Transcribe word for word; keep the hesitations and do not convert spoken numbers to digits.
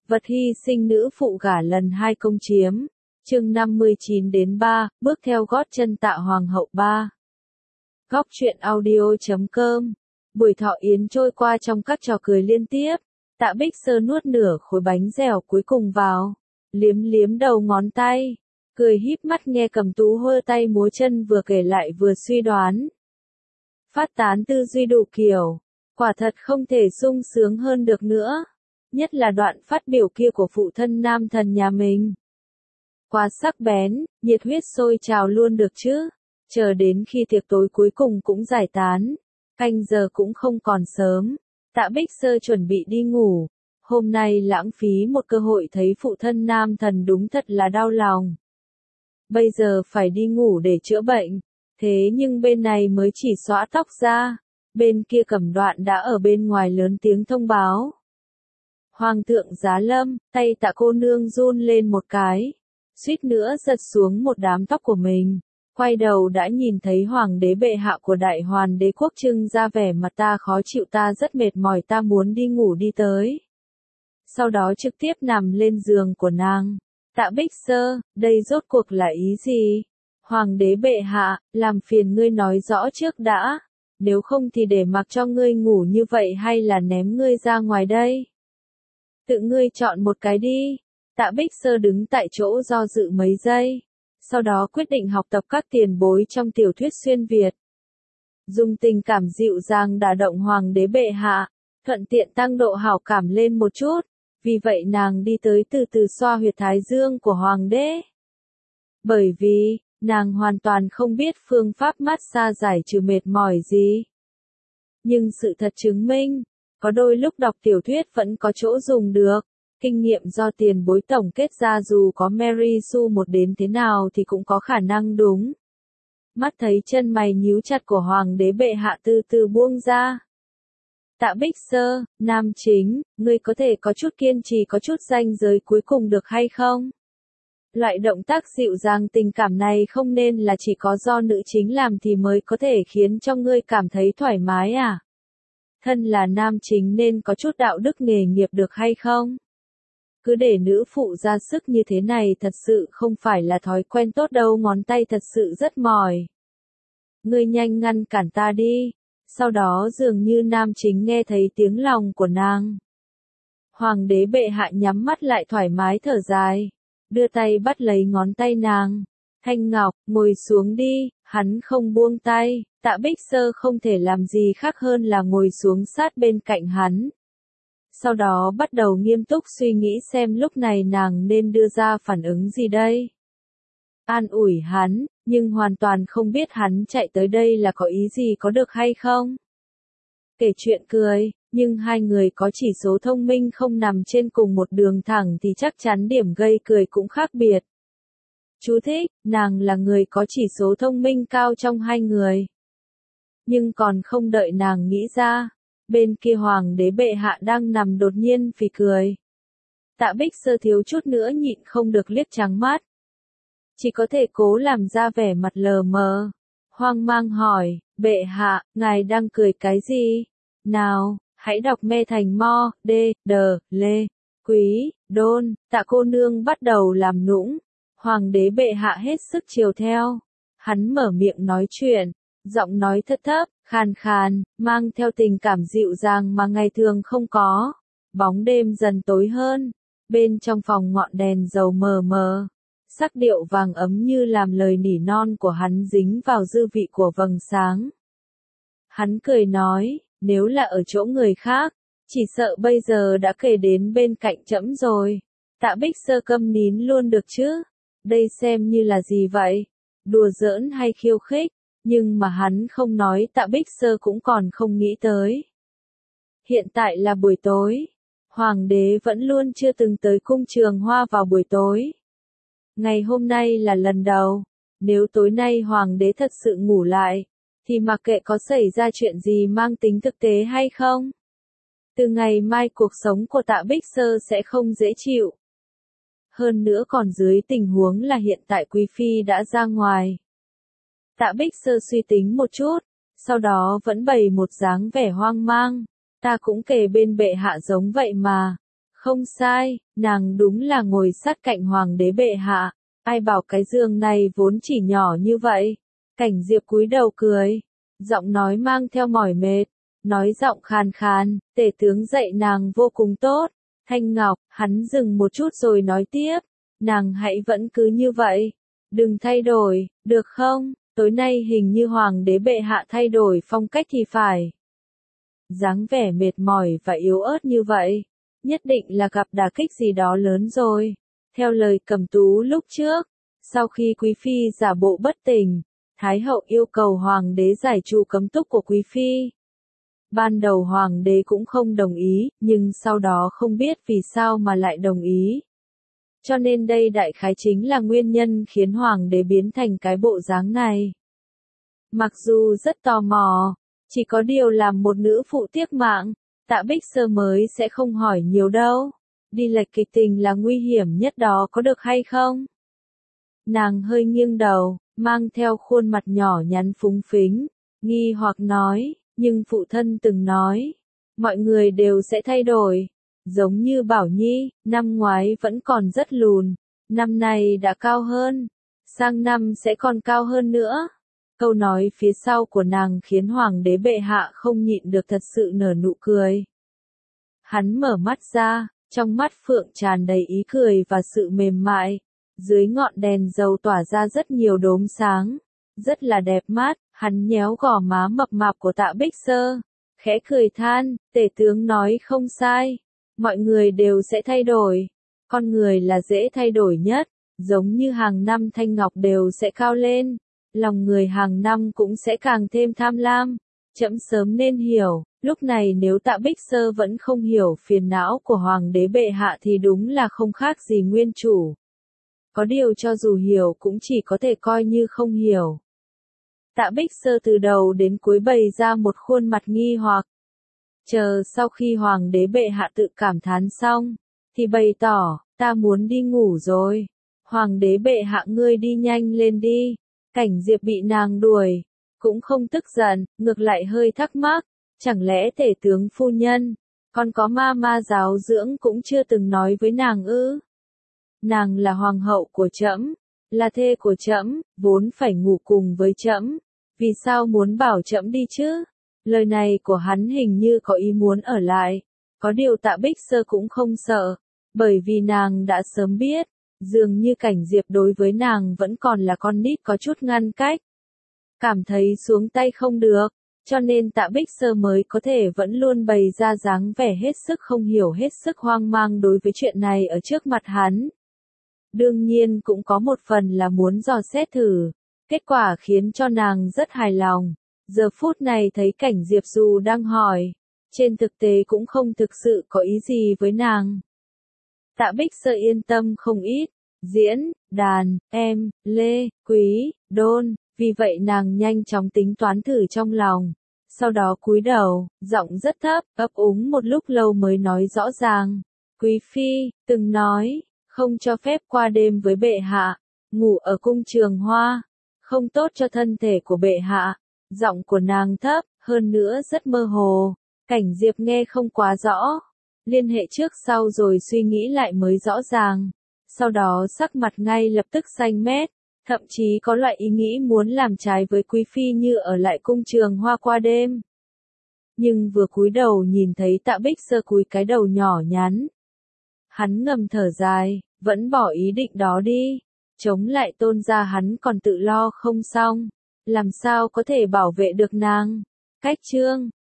Vật hy sinh nữ phụ gả lần hai công chiếm. Chương năm mươi chín đến ba, bước theo gót chân Tạ Hoàng hậu ba. Góc truyện audio chấm com. Buổi thọ yến trôi qua trong các trò cười liên tiếp. Tạ Bích Sơ nuốt nửa khối bánh dẻo cuối cùng vào, liếm liếm đầu ngón tay, cười híp mắt nghe Cẩm Tú hơ tay múa chân, vừa kể lại vừa suy đoán. Phát tán tư duy đủ kiểu, quả thật không thể sung sướng hơn được nữa. Nhất là đoạn phát biểu kia của phụ thân nam thần nhà mình. Quá sắc bén, nhiệt huyết sôi trào luôn được chứ. Chờ đến khi tiệc tối cuối cùng cũng giải tán, canh giờ cũng không còn sớm. Tạ Bích Sơ chuẩn bị đi ngủ. Hôm nay lãng phí một cơ hội thấy phụ thân nam thần đúng thật là đau lòng. Bây giờ phải đi ngủ để chữa bệnh. Thế nhưng bên này mới chỉ xõa tóc ra. Bên kia Cẩm Đoạn đã ở bên ngoài lớn tiếng thông báo. Hoàng thượng giá lâm, tay Tạ cô nương run lên một cái. Suýt nữa giật xuống một đám tóc của mình. Quay đầu đã nhìn thấy hoàng đế bệ hạ của đại hoàn đế quốc trưng ra vẻ mặt ta khó chịu, ta rất mệt mỏi, ta muốn đi ngủ đi tới. Sau đó trực tiếp nằm lên giường của nàng. Tạ Bích Sơ, đây rốt cuộc là ý gì? Hoàng đế bệ hạ, làm phiền ngươi nói rõ trước đã. Nếu không thì để mặc cho ngươi ngủ như vậy hay là ném ngươi ra ngoài đây? Tự ngươi chọn một cái đi. Tạ Bích Sơ đứng tại chỗ do dự mấy giây. Sau đó quyết định học tập các tiền bối trong tiểu thuyết xuyên Việt. Dùng tình cảm dịu dàng đả động hoàng đế bệ hạ, thuận tiện tăng độ hảo cảm lên một chút. Vì vậy nàng đi tới từ từ xoa huyệt thái dương của hoàng đế. Bởi vì, nàng hoàn toàn không biết phương pháp massage giải trừ mệt mỏi gì. Nhưng sự thật chứng minh, có đôi lúc đọc tiểu thuyết vẫn có chỗ dùng được. Kinh nghiệm do tiền bối tổng kết ra, dù có Mary Sue một đến thế nào thì cũng có khả năng đúng. Mắt thấy chân mày nhíu chặt của hoàng đế bệ hạ từ từ buông ra. Tạ Bích Sơ, nam chính, ngươi có thể có chút kiên trì, có chút ranh giới cuối cùng được hay không? Loại động tác dịu dàng tình cảm này không nên là chỉ có do nữ chính làm thì mới có thể khiến cho ngươi cảm thấy thoải mái à? Thân là nam chính nên có chút đạo đức nghề nghiệp được hay không? Cứ để nữ phụ ra sức như thế này thật sự không phải là thói quen tốt đâu, ngón tay thật sự rất mỏi. Ngươi nhanh ngăn cản ta đi. Sau đó dường như nam chính nghe thấy tiếng lòng của nàng. Hoàng đế bệ hạ nhắm mắt lại thoải mái thở dài, đưa tay bắt lấy ngón tay nàng. Thanh Ngọc, ngồi xuống đi. Hắn không buông tay. Tạ Bích Sơ không thể làm gì khác hơn là ngồi xuống sát bên cạnh hắn. Sau đó bắt đầu nghiêm túc suy nghĩ xem lúc này nàng nên đưa ra phản ứng gì đây. An ủi hắn, nhưng hoàn toàn không biết hắn chạy tới đây là có ý gì, có được hay không. Kể chuyện cười, nhưng hai người có chỉ số thông minh không nằm trên cùng một đường thẳng thì chắc chắn điểm gây cười cũng khác biệt. Chú thích, nàng là người có chỉ số thông minh cao trong hai người. Nhưng còn không đợi nàng nghĩ ra, bên kia hoàng đế bệ hạ đang nằm đột nhiên phì cười. Tạ Bích Sơ thiếu chút nữa nhịn không được liếc trắng mắt. Chỉ có thể cố làm ra vẻ mặt lờ mờ. Hoang mang hỏi, bệ hạ, ngài đang cười cái gì? Nào, hãy đọc Me Thành Mo, D, D, Lê, Quý, Đôn. Tạ cô nương bắt đầu làm nũng. Hoàng đế bệ hạ hết sức chiều theo. Hắn mở miệng nói chuyện, giọng nói thấp thấp, khàn khàn, mang theo tình cảm dịu dàng mà ngày thường không có. Bóng đêm dần tối hơn, bên trong phòng ngọn đèn dầu mờ mờ. Sắc điệu vàng ấm như làm lời nỉ non của hắn dính vào dư vị của vầng sáng. Hắn cười nói, nếu là ở chỗ người khác, chỉ sợ bây giờ đã kề đến bên cạnh trẫm rồi. Tạ Bích Sơ câm nín luôn được chứ? Đây xem như là gì vậy? Đùa giỡn hay khiêu khích? Nhưng mà hắn không nói, Tạ Bích Sơ cũng còn không nghĩ tới. Hiện tại là buổi tối. Hoàng đế vẫn luôn chưa từng tới cung Trường Hoa vào buổi tối. Ngày hôm nay là lần đầu. Nếu tối nay hoàng đế thật sự ngủ lại, thì mặc kệ có xảy ra chuyện gì mang tính thực tế hay không. Từ ngày mai cuộc sống của Tạ Bích Sơ sẽ không dễ chịu. Hơn nữa còn dưới tình huống là hiện tại Quý Phi đã ra ngoài. Tạ Bích Sơ suy tính một chút, sau đó vẫn bày một dáng vẻ hoang mang. Ta cũng kề bên bệ hạ giống vậy mà. Không sai, nàng đúng là ngồi sát cạnh hoàng đế bệ hạ, ai bảo cái giường này vốn chỉ nhỏ như vậy. Cảnh Diệp cúi đầu cười, giọng nói mang theo mỏi mệt, nói giọng khàn khàn, tể tướng dạy nàng vô cùng tốt. Thanh Ngọc, hắn dừng một chút rồi nói tiếp, nàng hãy vẫn cứ như vậy, đừng thay đổi, được không? Tối nay hình như hoàng đế bệ hạ thay đổi phong cách thì phải. Dáng vẻ mệt mỏi và yếu ớt như vậy, nhất định là gặp đả kích gì đó lớn rồi. Theo lời Cẩm Tú lúc trước, sau khi quý phi giả bộ bất tỉnh, Thái hậu yêu cầu hoàng đế giải trừ cấm túc của quý phi. Ban đầu hoàng đế cũng không đồng ý, nhưng sau đó không biết vì sao mà lại đồng ý. Cho nên đây đại khái chính là nguyên nhân khiến hoàng đế biến thành cái bộ dáng này. Mặc dù rất tò mò, chỉ có điều làm một nữ phụ tiếc mạng, Tạ Bích Sơ mới sẽ không hỏi nhiều đâu. Đi lệch kịch tình là nguy hiểm nhất đó có được hay không? Nàng hơi nghiêng đầu, mang theo khuôn mặt nhỏ nhắn phúng phính, nghi hoặc nói, nhưng phụ thân từng nói, mọi người đều sẽ thay đổi. Giống như Bảo Nhi, năm ngoái vẫn còn rất lùn, năm nay đã cao hơn, sang năm sẽ còn cao hơn nữa. Câu nói phía sau của nàng khiến hoàng đế bệ hạ không nhịn được thật sự nở nụ cười. Hắn mở mắt ra, trong mắt phượng tràn đầy ý cười và sự mềm mại. Dưới ngọn đèn dầu tỏa ra rất nhiều đốm sáng, rất là đẹp mắt. Hắn nhéo gò má mập mạp của Tạ Bích Sơ, khẽ cười than, tể tướng nói không sai, mọi người đều sẽ thay đổi, con người là dễ thay đổi nhất, giống như hàng năm thanh ngọc đều sẽ cao lên, lòng người hàng năm cũng sẽ càng thêm tham lam. Trẫm sớm nên hiểu, lúc này nếu Tạ Bích Sơ vẫn không hiểu phiền não của hoàng đế bệ hạ thì đúng là không khác gì nguyên chủ. Có điều cho dù hiểu cũng chỉ có thể coi như không hiểu. Tạ Bích Sơ từ đầu đến cuối bày ra một khuôn mặt nghi hoặc. Chờ sau khi hoàng đế bệ hạ tự cảm thán xong, thì bày tỏ, ta muốn đi ngủ rồi. Hoàng đế bệ hạ ngươi đi nhanh lên đi. Cảnh Diệp bị nàng đuổi, cũng không tức giận, ngược lại hơi thắc mắc, chẳng lẽ tể tướng phu nhân, còn có ma ma giáo dưỡng cũng chưa từng nói với nàng ư? Nàng là hoàng hậu của trẫm, là thê của trẫm, vốn phải ngủ cùng với trẫm, vì sao muốn bảo trẫm đi chứ? Lời này của hắn hình như có ý muốn ở lại, có điều Tạ Bích Sơ cũng không sợ, bởi vì nàng đã sớm biết, dường như Cảnh Diệp đối với nàng vẫn còn là con nít có chút ngăn cách. Cảm thấy xuống tay không được, cho nên Tạ Bích Sơ mới có thể vẫn luôn bày ra dáng vẻ hết sức không hiểu hết sức hoang mang đối với chuyện này ở trước mặt hắn. Đương nhiên cũng có một phần là muốn dò xét thử, kết quả khiến cho nàng rất hài lòng. Giờ phút này thấy Cảnh Diệp dù đang hỏi, trên thực tế cũng không thực sự có ý gì với nàng. Tạ Bích Sơ yên tâm không ít, diễn, đàn, em, lê, quý, đôn, vì vậy nàng nhanh chóng tính toán thử trong lòng. Sau đó cúi đầu, giọng rất thấp, ấp úng một lúc lâu mới nói rõ ràng. Quý phi, từng nói, không cho phép qua đêm với bệ hạ, ngủ ở cung Trường Hoa, không tốt cho thân thể của bệ hạ. Giọng của nàng thấp, hơn nữa rất mơ hồ, Cảnh Diệp nghe không quá rõ, liên hệ trước sau rồi suy nghĩ lại mới rõ ràng, sau đó sắc mặt ngay lập tức xanh mét, thậm chí có loại ý nghĩ muốn làm trái với quý phi như ở lại cung Trường Hoa qua đêm. Nhưng vừa cúi đầu nhìn thấy Tạ Bích Sơ cúi cái đầu nhỏ nhắn, hắn ngầm thở dài, vẫn bỏ ý định đó đi, chống lại tôn gia hắn còn tự lo không xong. Làm sao có thể bảo vệ được nàng? Cách chương